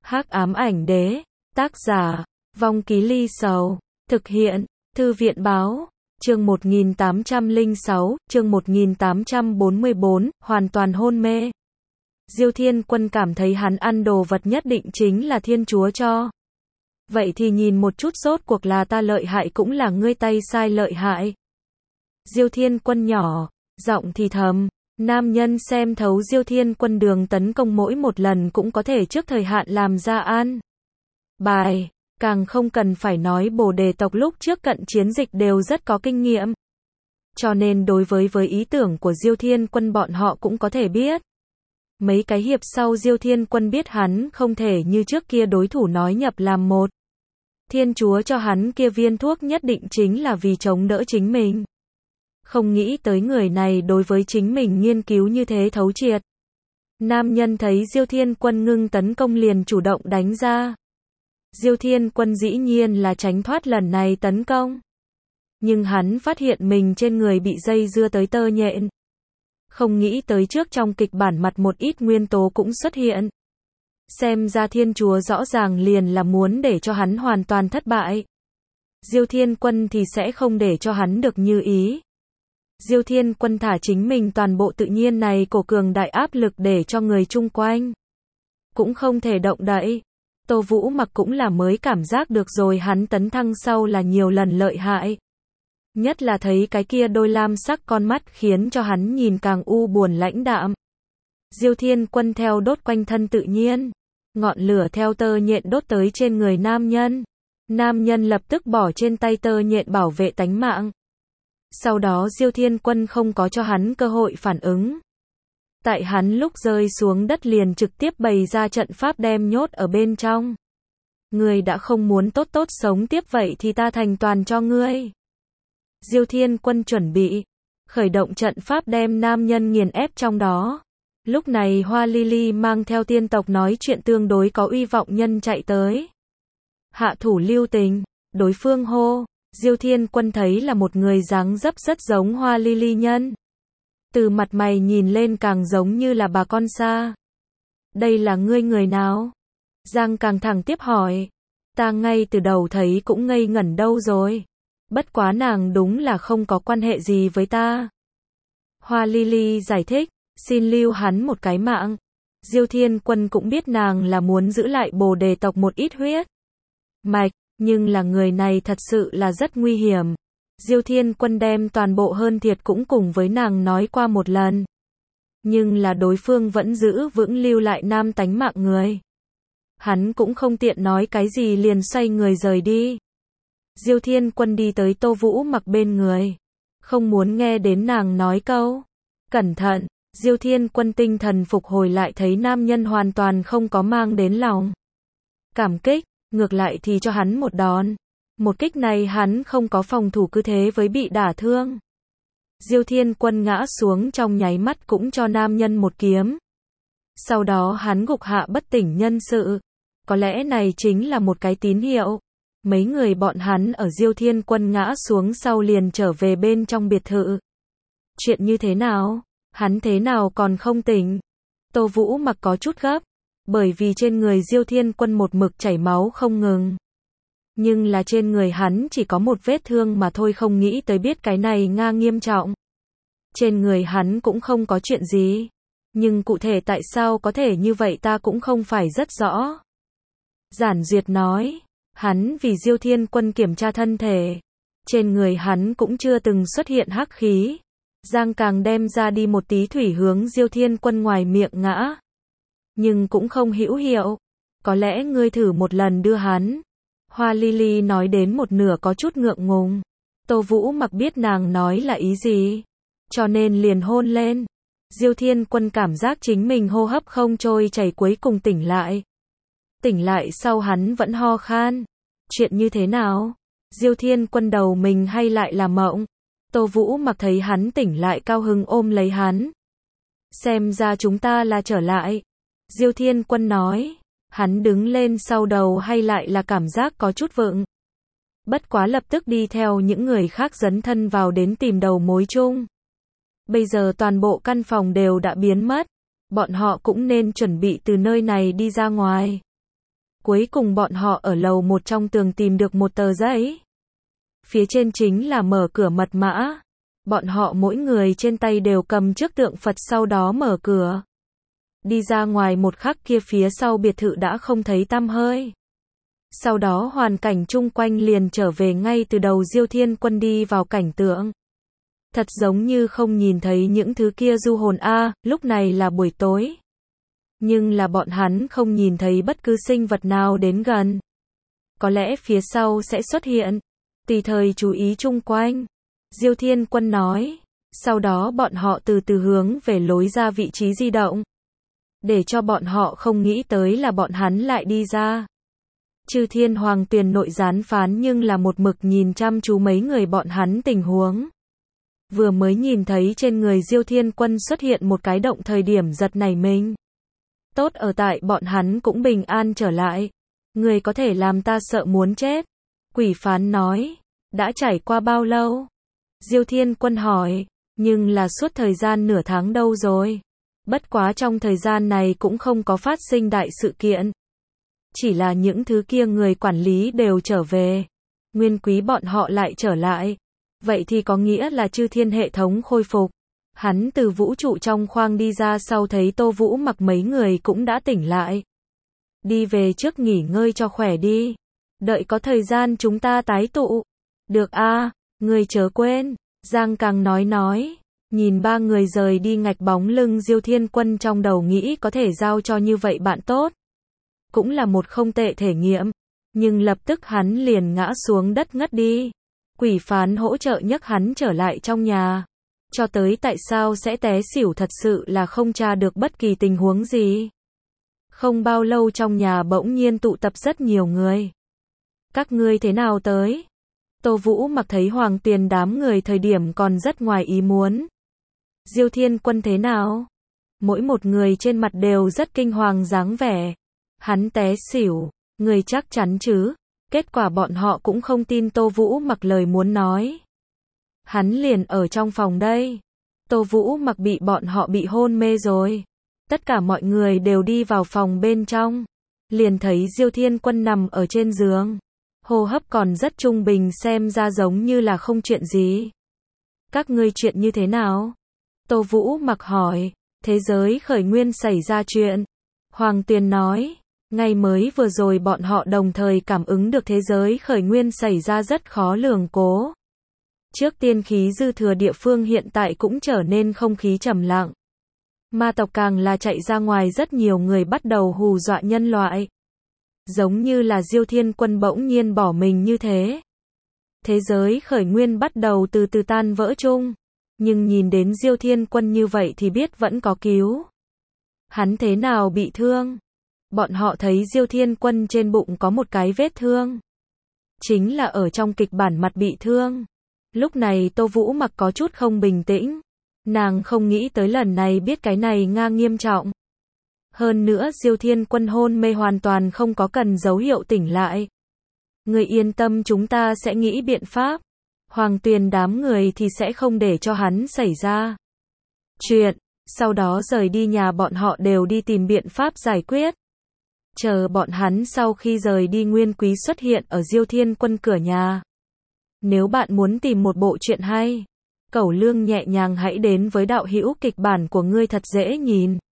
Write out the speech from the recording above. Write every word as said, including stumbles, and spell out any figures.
Hắc ám ảnh đế, tác giả, Vong Ký Ly Sầu, thực hiện, Thư viện báo, chương một nghìn tám trăm lẻ sáu, chương một nghìn tám trăm bốn mươi bốn, hoàn toàn hôn mê. Diêu Thiên Quân cảm thấy hắn ăn đồ vật nhất định chính là Thiên Chúa cho. Vậy thì nhìn một chút rốt cuộc là ta lợi hại cũng là ngươi tay sai lợi hại. Diêu Thiên Quân nhỏ, giọng thì thầm. Nam nhân xem thấu Diêu Thiên Quân đường tấn công mỗi một lần cũng có thể trước thời hạn làm ra an bài, càng không cần phải nói Bồ Đề tộc lúc trước cận chiến dịch đều rất có kinh nghiệm. Cho nên đối với với ý tưởng của Diêu Thiên Quân bọn họ cũng có thể biết. Mấy cái hiệp sau Diêu Thiên Quân biết hắn không thể như trước kia đối thủ nói nhập làm một. Thiên Chúa cho hắn kia viên thuốc nhất định chính là vì chống đỡ chính mình. Không nghĩ tới người này đối với chính mình nghiên cứu như thế thấu triệt. Nam nhân thấy Diêu Thiên Quân ngưng tấn công liền chủ động đánh ra. Diêu Thiên Quân dĩ nhiên là tránh thoát lần này tấn công. Nhưng hắn phát hiện mình trên người bị dây dưa tới tơ nhện. Không nghĩ tới trước trong kịch bản mặt một ít nguyên tố cũng xuất hiện. Xem ra Thiên Chúa rõ ràng liền là muốn để cho hắn hoàn toàn thất bại. Diêu Thiên Quân thì sẽ không để cho hắn được như ý. Diêu Thiên Quân thả chính mình toàn bộ tự nhiên này cổ cường đại áp lực để cho người chung quanh cũng không thể động đậy. Tô Vũ Mặc cũng là mới cảm giác được rồi hắn tấn thăng sau là nhiều lần lợi hại. Nhất là thấy cái kia đôi lam sắc con mắt khiến cho hắn nhìn càng u buồn lãnh đạm. Diêu Thiên Quân theo đốt quanh thân tự nhiên, ngọn lửa theo tơ nhện đốt tới trên người nam nhân. Nam nhân lập tức bỏ trên tay tơ nhện bảo vệ tánh mạng. Sau đó Diêu Thiên Quân không có cho hắn cơ hội phản ứng. Tại hắn lúc rơi xuống đất liền trực tiếp bày ra trận pháp đem nhốt ở bên trong. Ngươi đã không muốn tốt tốt sống tiếp vậy thì ta thành toàn cho ngươi. Diêu Thiên Quân chuẩn bị khởi động trận pháp đem nam nhân nghiền ép trong đó. Lúc này Hoa Lily mang theo tiên tộc nói chuyện tương đối có uy vọng nhân chạy tới. Hạ thủ lưu tình, đối phương hô. Diêu Thiên Quân thấy là một người dáng dấp rất giống Hoa Lily nhân. Từ mặt mày nhìn lên càng giống như là bà con xa. Đây là ngươi người nào? Giang càng thẳng tiếp hỏi. Ta ngay từ đầu thấy cũng ngây ngẩn đâu rồi. Bất quá nàng đúng là không có quan hệ gì với ta. Hoa Lily giải thích, xin lưu hắn một cái mạng. Diêu Thiên Quân cũng biết nàng là muốn giữ lại Bồ Đề tộc một ít huyết mạch. Nhưng là người này thật sự là rất nguy hiểm. Diêu Thiên Quân đem toàn bộ hơn thiệt cũng cùng với nàng nói qua một lần. Nhưng là đối phương vẫn giữ vững lưu lại nam tánh mạng người. Hắn cũng không tiện nói cái gì liền xoay người rời đi. Diêu Thiên Quân đi tới Tô Vũ Mặc bên người. Không muốn nghe đến nàng nói câu. Cẩn thận, Diêu Thiên Quân tinh thần phục hồi lại thấy nam nhân hoàn toàn không có mang đến lòng cảm kích. Ngược lại thì cho hắn một đòn. Một kích này hắn không có phòng thủ cứ thế với bị đả thương. Diêu Thiên Quân ngã xuống trong nháy mắt cũng cho nam nhân một kiếm. Sau đó hắn gục hạ bất tỉnh nhân sự. Có lẽ này chính là một cái tín hiệu. Mấy người bọn hắn ở Diêu Thiên Quân ngã xuống sau liền trở về bên trong biệt thự. Chuyện như thế nào? Hắn thế nào còn không tỉnh? Tô Vũ Mặc có chút gấp. Bởi vì trên người Diêu Thiên Quân một mực chảy máu không ngừng. Nhưng là trên người hắn chỉ có một vết thương mà thôi, không nghĩ tới biết cái này nga nghiêm trọng. Trên người hắn cũng không có chuyện gì. Nhưng cụ thể tại sao có thể như vậy ta cũng không phải rất rõ. Giản Duyệt nói, hắn vì Diêu Thiên Quân kiểm tra thân thể. Trên người hắn cũng chưa từng xuất hiện hắc khí. Giang càng đem ra đi một tí thủy hướng Diêu Thiên Quân ngoài miệng ngã. Nhưng cũng không hữu hiệu. Có lẽ ngươi thử một lần đưa hắn. Hoa Lily nói đến một nửa có chút ngượng ngùng. Tô Vũ Mặc biết nàng nói là ý gì. Cho nên liền hôn lên. Diêu Thiên Quân cảm giác chính mình hô hấp không trôi chảy cuối cùng tỉnh lại. Tỉnh lại sau hắn vẫn ho khan. Chuyện như thế nào? Diêu Thiên Quân đầu mình hay lại là mộng? Tô Vũ Mặc thấy hắn tỉnh lại cao hứng ôm lấy hắn. Xem ra chúng ta là trở lại. Diêu Thiên Quân nói, hắn đứng lên sau đầu hay lại là cảm giác có chút vựng. Bất quá lập tức đi theo những người khác dấn thân vào đến tìm đầu mối chung. Bây giờ toàn bộ căn phòng đều đã biến mất. Bọn họ cũng nên chuẩn bị từ nơi này đi ra ngoài. Cuối cùng bọn họ ở lầu một trong tường tìm được một tờ giấy. Phía trên chính là mở cửa mật mã. Bọn họ mỗi người trên tay đều cầm trước tượng Phật, sau đó mở cửa. Đi ra ngoài một khắc kia, phía sau biệt thự đã không thấy tăm hơi. Sau đó hoàn cảnh chung quanh liền trở về ngay từ đầu. Diêu Thiên Quân đi vào cảnh tượng. Thật giống như không nhìn thấy những thứ kia du hồn a, à, lúc này là buổi tối. Nhưng là bọn hắn không nhìn thấy bất cứ sinh vật nào đến gần. Có lẽ phía sau sẽ xuất hiện. Tùy thời chú ý chung quanh. Diêu Thiên Quân nói. Sau đó bọn họ từ từ hướng về lối ra vị trí di động. Để cho bọn họ không nghĩ tới là bọn hắn lại đi ra. Chư Thiên Hoàng Tuyền nội gián phán nhưng là một mực nhìn chăm chú mấy người bọn hắn tình huống. Vừa mới nhìn thấy trên người Diêu Thiên Quân xuất hiện một cái động thời điểm giật nảy mình. Tốt ở tại bọn hắn cũng bình an trở lại. Người có thể làm ta sợ muốn chết. Quỷ phán nói. Đã trải qua bao lâu? Diêu Thiên Quân hỏi. Nhưng là suốt thời gian nửa tháng đâu rồi. Bất quá trong thời gian này cũng không có phát sinh đại sự kiện. Chỉ là những thứ kia người quản lý đều trở về. Nguyên quý bọn họ lại trở lại. Vậy thì có nghĩa là chư thiên hệ thống khôi phục. Hắn từ vũ trụ trong khoang đi ra sau thấy Tô Vũ Mặc mấy người cũng đã tỉnh lại. Đi về trước nghỉ ngơi cho khỏe đi. Đợi có thời gian chúng ta tái tụ. Được a, à, người chớ quên. Giang Càng nói nói. Nhìn ba người rời đi ngạch bóng lưng Diêu Thiên Quân trong đầu nghĩ có thể giao cho như vậy bạn tốt. Cũng là một không tệ thể nghiệm. Nhưng lập tức hắn liền ngã xuống đất ngất đi. Quỷ phán hỗ trợ nhấc hắn trở lại trong nhà. Cho tới tại sao sẽ té xỉu thật sự là không tra được bất kỳ tình huống gì. Không bao lâu trong nhà bỗng nhiên tụ tập rất nhiều người. Các ngươi thế nào tới? Tô Vũ Mặc thấy Hoàng Tuyền đám người thời điểm còn rất ngoài ý muốn. Diêu Thiên Quân thế nào? Mỗi một người trên mặt đều rất kinh hoàng dáng vẻ. Hắn té xỉu, người chắc chắn chứ? Kết quả bọn họ cũng không tin Tô Vũ Mặc lời muốn nói. Hắn liền ở trong phòng đây. Tô Vũ Mặc bị bọn họ bị hôn mê rồi. Tất cả mọi người đều đi vào phòng bên trong. Liền thấy Diêu Thiên Quân nằm ở trên giường. Hô hấp còn rất trung bình, xem ra giống như là không chuyện gì. Các ngươi chuyện như thế nào? Tô Vũ Mặc hỏi. Thế giới khởi nguyên xảy ra chuyện. Hoàng Tuyền nói. Ngay mới vừa rồi bọn họ đồng thời cảm ứng được thế giới khởi nguyên xảy ra rất khó lường cố. Trước tiên khí dư thừa địa phương hiện tại cũng trở nên không khí trầm lặng. Ma tộc càng là chạy ra ngoài, rất nhiều người bắt đầu hù dọa nhân loại. Giống như là Diêu Thiên Quân bỗng nhiên bỏ mình như thế. Thế giới khởi nguyên bắt đầu từ từ tan vỡ chung. Nhưng nhìn đến Diêu Thiên Quân như vậy thì biết vẫn có cứu. Hắn thế nào bị thương? Bọn họ thấy Diêu Thiên Quân trên bụng có một cái vết thương. Chính là ở trong kịch bản mặt bị thương. Lúc này Tô Vũ Mặc có chút không bình tĩnh. Nàng không nghĩ tới lần này biết cái này ngang nghiêm trọng. Hơn nữa Diêu Thiên Quân hôn mê hoàn toàn không có cần dấu hiệu tỉnh lại. Người yên tâm, chúng ta sẽ nghĩ biện pháp. Hoàng Tuyền đám người thì sẽ không để cho hắn xảy ra chuyện. Sau đó rời đi nhà bọn họ đều đi tìm biện pháp giải quyết. Chờ bọn hắn sau khi rời đi, Nguyên Quý xuất hiện ở Diêu Thiên Quân cửa nhà. Nếu bạn muốn tìm một bộ truyện hay, cẩu lương nhẹ nhàng, hãy đến với đạo hữu kịch bản của ngươi thật dễ nhìn.